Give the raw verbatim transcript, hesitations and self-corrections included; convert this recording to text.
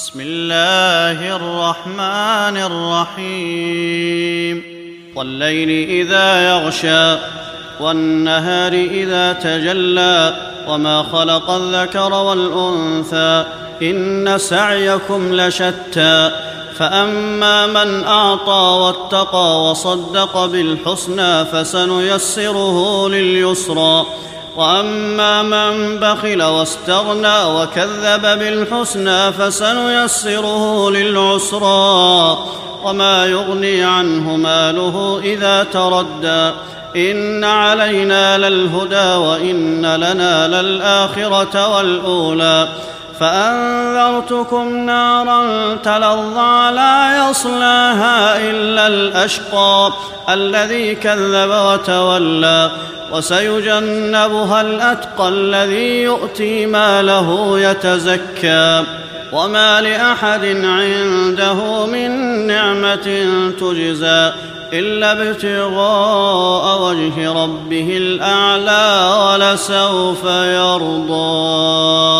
بسم الله الرحمن الرحيم والليل إذا يغشى والنهار إذا تجلى وما خلق الذكر والأنثى إن سعيكم لشتى فأما من أعطى واتقى وصدق بالحسنى فسنيسره لليسرى وأما من بخل واستغنى وكذب بالحسنى فسنيسره للعسرى وما يغني عنه ماله إذا تردى إن علينا للهدى وإن لنا للآخرة والأولى فأنذرتكم نارا تلظى لا يصلاها إلا الأشقى الذي كذب وتولى وسيجنبها الأتقى الذي يؤتي ماله يتزكى وما لأحد عنده من نعمة تجزى إلا ابتغاء وجه ربه الأعلى ولسوف يرضى.